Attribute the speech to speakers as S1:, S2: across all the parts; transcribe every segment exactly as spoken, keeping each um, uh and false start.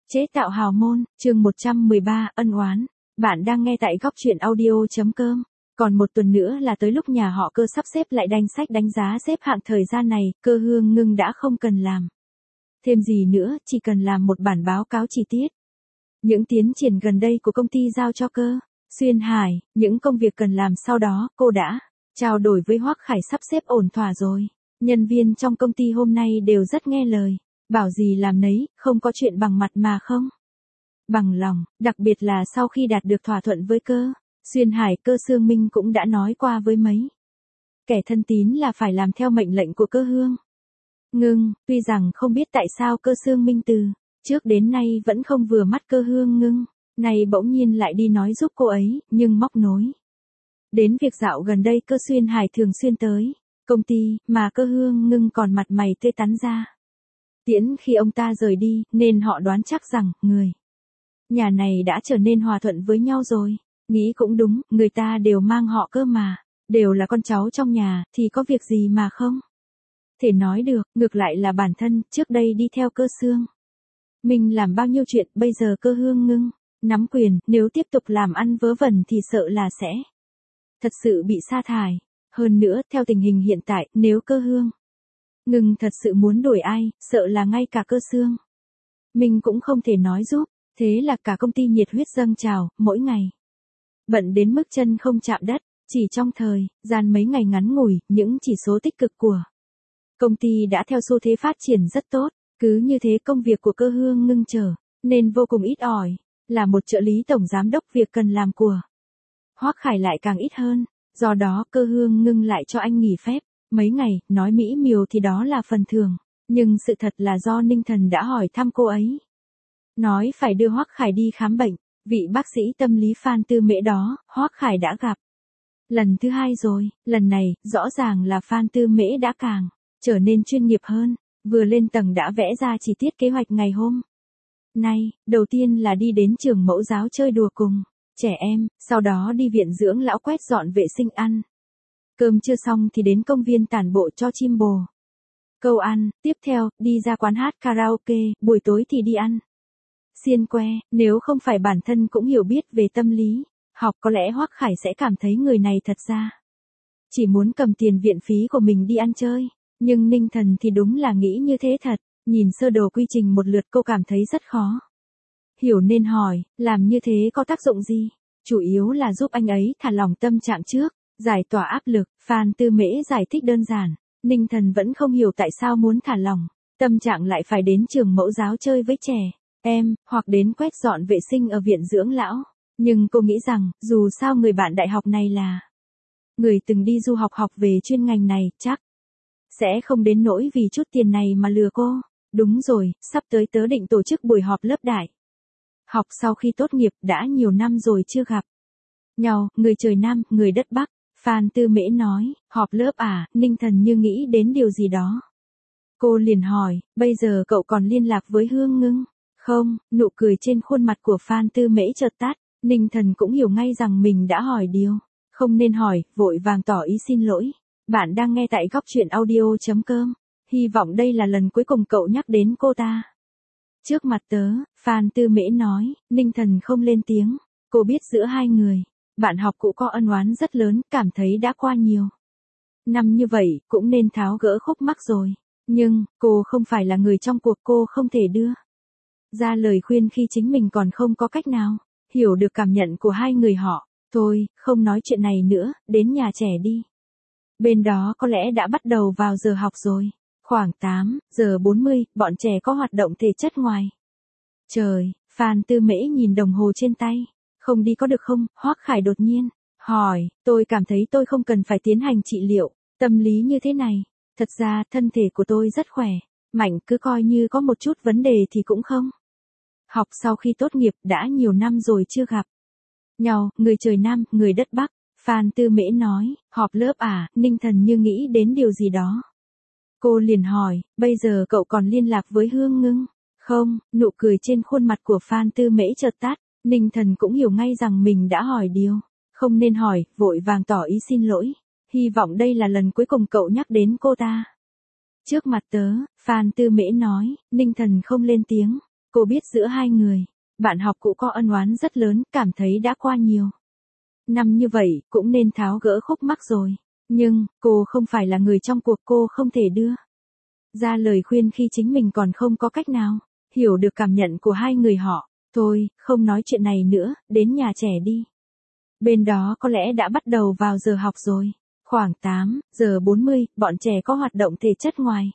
S1: Chế tạo hào môn, chương một trăm mười ba, ân oán. Bạn đang nghe tại góc truyện audio chấm com. Còn một tuần nữa là tới lúc nhà họ Cơ sắp xếp lại danh sách đánh giá xếp hạng thời gian này, Cơ Hương Ngưng đã không cần làm thêm gì nữa, chỉ cần làm một bản báo cáo chi tiết. Những tiến triển gần đây của công ty giao cho Cơ Xuyên Hải, những công việc cần làm sau đó, cô đã trao đổi với Hoắc Khải sắp xếp ổn thỏa rồi. Nhân viên trong công ty hôm nay đều rất nghe lời. Bảo gì làm nấy, không có chuyện bằng mặt mà không bằng lòng, đặc biệt là sau khi đạt được thỏa thuận với Cơ Xuyên Hải, Cơ Sương Minh cũng đã nói qua với mấy kẻ thân tín là phải làm theo mệnh lệnh của Cơ Hương Ngưng, tuy rằng không biết tại sao Cơ Sương Minh từ trước đến nay vẫn không vừa mắt Cơ Hương Ngưng, nay bỗng nhiên lại đi nói giúp cô ấy, nhưng móc nối đến việc dạo gần đây Cơ Xuyên Hải thường xuyên tới công ty, mà Cơ Hương Ngưng còn mặt mày tươi tắn ra tiễn khi ông ta rời đi, nên họ đoán chắc rằng, người nhà này đã trở nên hòa thuận với nhau rồi. Nghĩ cũng đúng, người ta đều mang họ Cơ mà, đều là con cháu trong nhà, thì có việc gì mà không thể nói được. Ngược lại là bản thân, trước đây đi theo Cơ Sương Minh làm bao nhiêu chuyện, bây giờ Cơ Hương Ngưng nắm quyền, nếu tiếp tục làm ăn vớ vẩn thì sợ là sẽ thật sự bị sa thải. Hơn nữa, theo tình hình hiện tại, nếu Cơ Hương Ngưng thật sự muốn đuổi ai, sợ là ngay cả Cơ Sương Minh cũng không thể nói giúp. Thế là cả công ty nhiệt huyết dâng trào, mỗi ngày bận đến mức chân không chạm đất. Chỉ trong thời gian mấy ngày ngắn ngủi, những chỉ số tích cực của công ty đã theo xu thế phát triển rất tốt. Cứ như thế công việc của Cơ Hương Ngưng trở nên vô cùng ít ỏi. Là một trợ lý tổng giám đốc, việc cần làm của Hoắc Khải lại càng ít hơn. Do đó Cơ Hương Ngưng lại cho anh nghỉ phép mấy ngày. Nói mỹ miều thì đó là phần thưởng, nhưng sự thật là do Ninh Thần đã hỏi thăm cô ấy, nói phải đưa Hoắc Khải đi khám bệnh. Vị bác sĩ tâm lý Phan Tư Mễ đó, Hoắc Khải đã gặp lần thứ hai rồi. Lần này, rõ ràng là Phan Tư Mễ đã càng trở nên chuyên nghiệp hơn. Vừa lên tầng đã vẽ ra chi tiết kế hoạch ngày hôm nay. Đầu tiên là đi đến trường mẫu giáo chơi đùa cùng trẻ em, sau đó đi viện dưỡng lão quét dọn vệ sinh, ăn cơm chưa xong thì đến công viên tản bộ cho chim bồ câu ăn. Tiếp theo, đi ra quán hát karaoke, buổi tối thì đi ăn xiên que. Nếu không phải bản thân cũng hiểu biết về tâm lý học, có lẽ Hoắc Khải sẽ cảm thấy người này thật ra chỉ muốn cầm tiền viện phí của mình đi ăn chơi. Nhưng Ninh Thần thì đúng là nghĩ như thế thật. Nhìn sơ đồ quy trình một lượt, cô cảm thấy rất khó hiểu nên hỏi, làm như thế có tác dụng gì? Chủ yếu là giúp anh ấy thả lỏng tâm trạng trước, giải tỏa áp lực. Phan Tư Mễ giải thích đơn giản. Ninh Thần vẫn không hiểu tại sao muốn thả lỏng tâm trạng lại phải đến trường mẫu giáo chơi với trẻ em, hoặc đến quét dọn vệ sinh ở viện dưỡng lão. Nhưng cô nghĩ rằng, dù sao người bạn đại học này là người từng đi du học học về chuyên ngành này, chắc sẽ không đến nỗi vì chút tiền này mà lừa cô. Đúng rồi, sắp tới tớ định tổ chức buổi họp lớp đại học sau khi tốt nghiệp, đã nhiều năm rồi chưa gặp nhau, người trời Nam, người đất Bắc. Phan Tư Mễ nói, họp lớp à? Ninh Thần như nghĩ đến điều gì đó. Cô liền hỏi, bây giờ cậu còn liên lạc với Hương Ngưng không? Nụ cười trên khuôn mặt của Phan Tư Mễ chợt tắt. Ninh Thần cũng hiểu ngay rằng mình đã hỏi điều không nên hỏi, vội vàng tỏ ý xin lỗi. Bạn đang nghe tại góc truyện audio chấm com. Hy vọng đây là lần cuối cùng cậu nhắc đến cô ta trước mặt tớ. Phan Tư Mễ nói. Ninh Thần không lên tiếng. Cô biết giữa hai người bạn học cũ có ân oán rất lớn, cảm thấy đã qua nhiều năm như vậy, cũng nên tháo gỡ khúc mắc rồi. Nhưng, cô không phải là người trong cuộc, cô không thể đưa ra lời khuyên khi chính mình còn không có cách nào hiểu được cảm nhận của hai người họ. Thôi, không nói chuyện này nữa, đến nhà trẻ đi. Bên đó có lẽ đã bắt đầu vào giờ học rồi. Khoảng tám giờ bốn mươi, bọn trẻ có hoạt động thể chất ngoài trời. Phan Tư Mễ nhìn đồng hồ trên tay. Không đi có được không? Hoắc Khải đột nhiên hỏi. Tôi cảm thấy tôi không cần phải tiến hành trị liệu tâm lý như thế này. Thật ra, thân thể của tôi rất khỏe mạnh, cứ coi như có một chút vấn đề thì cũng không. Học sau khi tốt nghiệp, đã nhiều năm rồi chưa gặp nhau, người trời Nam, người đất Bắc. Phan Tư Mễ nói, họp lớp à? Ninh Thần như nghĩ đến điều gì đó. Cô liền hỏi, bây giờ cậu còn liên lạc với Hương Ngưng không? Nụ cười trên khuôn mặt của Phan Tư Mễ chợt tắt. Ninh Thần cũng hiểu ngay rằng mình đã hỏi điều không nên hỏi, vội vàng tỏ ý xin lỗi. Hy vọng đây là lần cuối cùng cậu nhắc đến cô ta trước mặt tớ. Phan Tư Mễ nói. Ninh Thần không lên tiếng. Cô biết giữa hai người, bạn học cũ có ân oán rất lớn, cảm thấy đã qua nhiều năm như vậy, cũng nên tháo gỡ khúc mắc rồi. Nhưng, cô không phải là người trong cuộc, cô không thể đưa ra lời khuyên khi chính mình còn không có cách nào hiểu được cảm nhận của hai người họ. Thôi, không nói chuyện này nữa, đến nhà trẻ đi. Bên đó có lẽ đã bắt đầu vào giờ học rồi. Khoảng tám giờ bốn mươi, bọn trẻ có hoạt động thể chất ngoài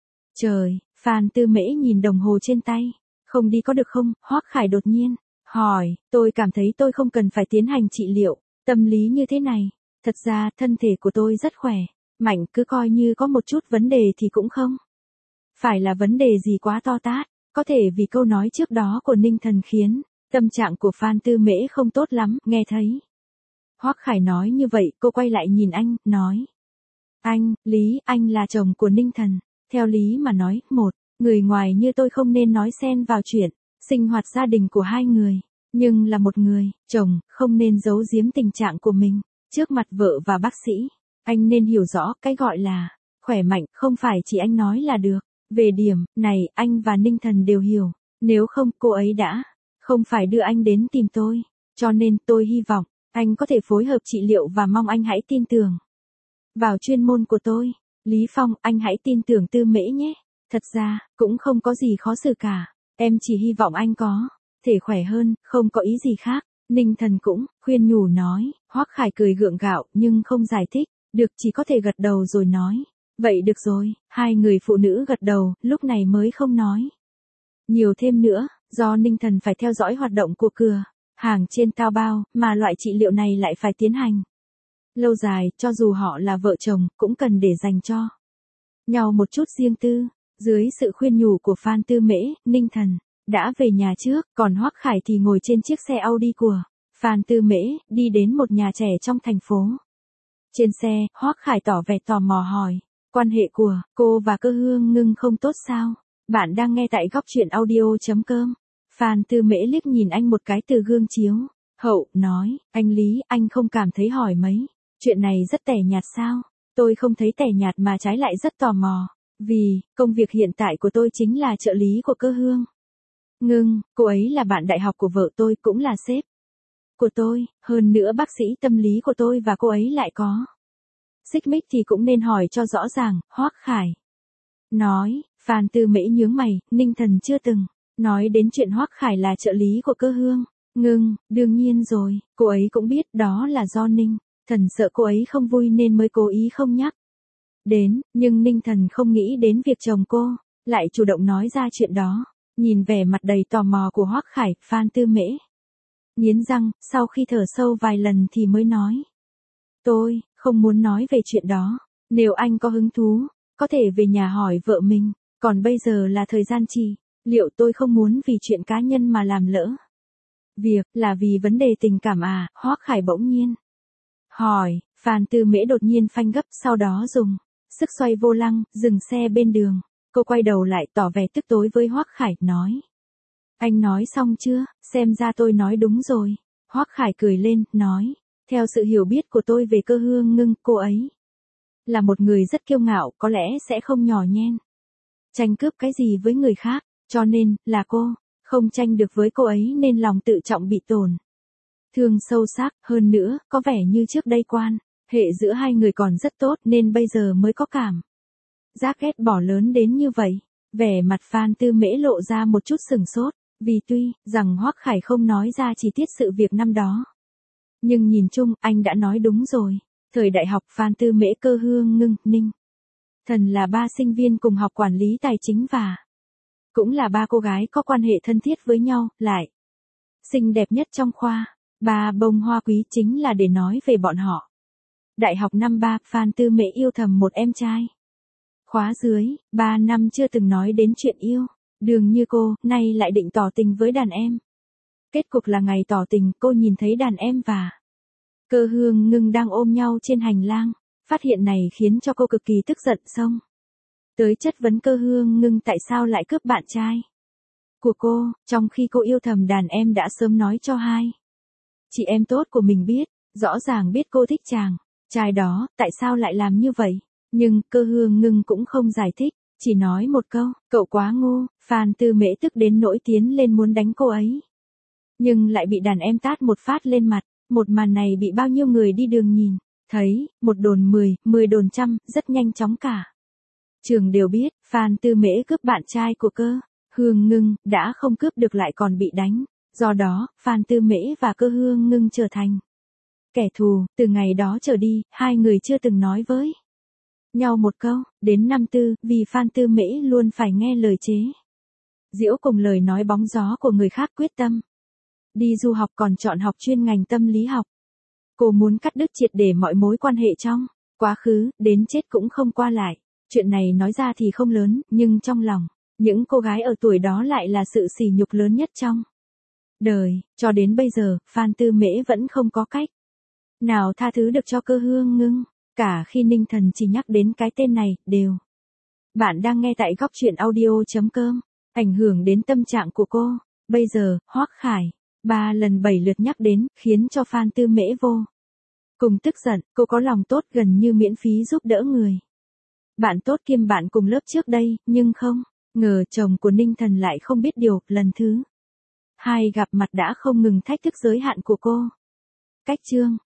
S1: trời. Phan Tư Mễ nhìn đồng hồ trên tay. Không đi có được không? Hoắc Khải đột nhiên hỏi. Tôi cảm thấy tôi không cần phải tiến hành trị liệu tâm lý như thế này. Thật ra, thân thể của tôi rất khỏe, mạnh, cứ coi như có một chút vấn đề thì cũng không phải là vấn đề gì quá to tát. Có thể vì câu nói trước đó của Ninh Thần khiến tâm trạng của Phan Tư Mễ không tốt lắm, nghe thấy Hoắc Khải nói như vậy, cô quay lại nhìn anh, nói. Anh, Lý, anh là chồng của Ninh Thần. Theo lý mà nói, một người ngoài như tôi không nên nói xen vào chuyện sinh hoạt gia đình của hai người. Nhưng là một người chồng, không nên giấu giếm tình trạng của mình trước mặt vợ và bác sĩ. Anh nên hiểu rõ cái gọi là khỏe mạnh, không phải chỉ anh nói là được. Về điểm này, anh và Ninh Thần đều hiểu. Nếu không, cô ấy đã không phải đưa anh đến tìm tôi. Cho nên tôi hy vọng anh có thể phối hợp trị liệu và mong anh hãy tin tưởng vào chuyên môn của tôi. Lý Phong, anh hãy tin tưởng Tư Mễ nhé. Thật ra, cũng không có gì khó xử cả. Em chỉ hy vọng anh có thể khỏe hơn, không có ý gì khác. Ninh Thần cũng khuyên nhủ nói. Hoắc Khải cười gượng gạo nhưng không giải thích. Được, chỉ có thể gật đầu rồi nói. Vậy được rồi. Hai người phụ nữ gật đầu, lúc này mới không nói nhiều thêm nữa. Do Ninh Thần phải theo dõi hoạt động của cửa hàng trên Taobao, mà loại trị liệu này lại phải tiến hành lâu dài, cho dù họ là vợ chồng, cũng cần để dành cho nhau một chút riêng tư. Dưới sự khuyên nhủ của Phan Tư Mễ, Ninh Thần đã về nhà trước, còn Hoắc Khải thì ngồi trên chiếc xe Audi của Phan Tư Mễ, đi đến một nhà trẻ trong thành phố. Trên xe, Hoắc Khải tỏ vẻ tò mò hỏi, quan hệ của cô và Cơ Hương Ngưng không tốt sao? Bạn đang nghe tại góc truyện audio chấm com. Phan Tư Mễ liếc nhìn anh một cái từ gương chiếu hậu, nói, anh Lý, anh không cảm thấy hỏi mấy chuyện này rất tẻ nhạt sao? Tôi không thấy tẻ nhạt mà trái lại rất tò mò. Vì, công việc hiện tại của tôi chính là trợ lý của Cơ Hương Ngưng, cô ấy là bạn đại học của vợ tôi, cũng là sếp của tôi, hơn nữa bác sĩ tâm lý của tôi và cô ấy lại có xích mích thì cũng nên hỏi cho rõ ràng. Hoắc Khải nói. Phan Tư Mễ nhướng mày, Ninh Thần chưa từng nói đến chuyện Hoắc Khải là trợ lý của Cơ Hương Ngưng. Đương nhiên rồi, cô ấy cũng biết đó là do Ninh Thần sợ cô ấy không vui nên mới cố ý không nhắc đến, nhưng Ninh Thần không nghĩ đến việc chồng cô lại chủ động nói ra chuyện đó. Nhìn vẻ mặt đầy tò mò của Hoắc Khải, Phan Tư Mễ nghiến răng, sau khi thở sâu vài lần thì mới nói. Tôi không muốn nói về chuyện đó. Nếu anh có hứng thú, có thể về nhà hỏi vợ mình. Còn bây giờ là thời gian trị liệu, tôi không muốn vì chuyện cá nhân mà làm lỡ việc. Là vì vấn đề tình cảm à? Hoắc Khải bỗng nhiên hỏi. Phan Tư Mễ đột nhiên phanh gấp, sau đó dùng sức xoay vô lăng, dừng xe bên đường. Cô quay đầu lại, tỏ vẻ tức tối với Hoắc Khải, nói. Anh nói xong chưa? Xem ra tôi nói đúng rồi. Hoắc Khải cười lên, nói. Theo sự hiểu biết của tôi về Cơ Hương Ngưng, cô ấy là một người rất kiêu ngạo, có lẽ sẽ không nhỏ nhen tranh cướp cái gì với người khác, cho nên, là cô không tranh được với cô ấy nên lòng tự trọng bị tổn thương sâu sắc. Hơn nữa, có vẻ như trước đây quan hệ giữa hai người còn rất tốt nên bây giờ mới có cảm giác ghét bỏ lớn đến như vậy. Vẻ mặt Phan Tư Mễ lộ ra một chút sừng sốt, vì tuy rằng Hoắc Khải không nói ra chi tiết sự việc năm đó, nhưng nhìn chung, anh đã nói đúng rồi. Thời đại học, Phan Tư Mễ, Cơ Hương Ngưng, Ninh Thần là ba sinh viên cùng học quản lý tài chính và cũng là ba cô gái có quan hệ thân thiết với nhau, lại xinh đẹp nhất trong khoa. Ba bông hoa quý chính là để nói về bọn họ. Đại học năm ba, Phan Tư Mễ yêu thầm một em trai khóa dưới, ba năm chưa từng nói đến chuyện yêu đương như cô, nay lại định tỏ tình với đàn em. Kết cục là ngày tỏ tình, cô nhìn thấy đàn em và Cơ Hương Ngưng đang ôm nhau trên hành lang. Phát hiện này khiến cho cô cực kỳ tức giận, xông tới chất vấn Cơ Hương Ngưng tại sao lại cướp bạn trai của cô, trong khi cô yêu thầm đàn em đã sớm nói cho hai chị em tốt của mình biết, rõ ràng biết cô thích chàng trai đó, tại sao lại làm như vậy. Nhưng Cơ Hương Ngưng cũng không giải thích, Chỉ nói một câu, cậu quá ngu, Phan Tư Mễ tức đến nỗi tiến lên muốn đánh cô ấy. Nhưng lại bị đàn em tát một phát lên mặt, một màn này bị bao nhiêu người đi đường nhìn, thấy, một đồn mười, mười đồn trăm, rất nhanh chóng cả. Trường đều biết, Phan Tư Mễ cướp bạn trai của Cơ Hương Ngưng, đã không cướp được lại còn bị đánh, do đó, Phan Tư Mễ và Cơ Hương Ngưng trở thành kẻ thù, từ ngày đó trở đi, hai người chưa từng nói với nhau một câu, đến năm tư, vì Phan Tư Mễ luôn phải nghe lời chế giễu cùng lời nói bóng gió của người khác quyết tâm đi du học còn chọn học chuyên ngành tâm lý học. Cô muốn cắt đứt triệt để mọi mối quan hệ trong quá khứ, đến chết cũng không qua lại. Chuyện này nói ra thì không lớn, nhưng trong lòng, những cô gái ở tuổi đó lại là sự sỉ nhục lớn nhất trong đời. Cho đến bây giờ, Phan Tư Mễ vẫn không có cách nào tha thứ được cho Cơ Hương Ngưng. Cả khi Ninh Thần chỉ nhắc đến cái tên này, đều. Bạn đang nghe tại góc truyện audio.com. Ảnh hưởng đến tâm trạng của cô. Bây giờ, Hoắc Khải, ba lần bảy lượt nhắc đến, khiến cho Phan Tư Mễ vô cùng tức giận. Cô có lòng tốt gần như miễn phí giúp đỡ người bạn tốt kiêm bạn cùng lớp trước đây, nhưng không ngờ chồng của Ninh Thần lại không biết điều. Lần thứ hai gặp mặt đã không ngừng thách thức giới hạn của cô. Cách chương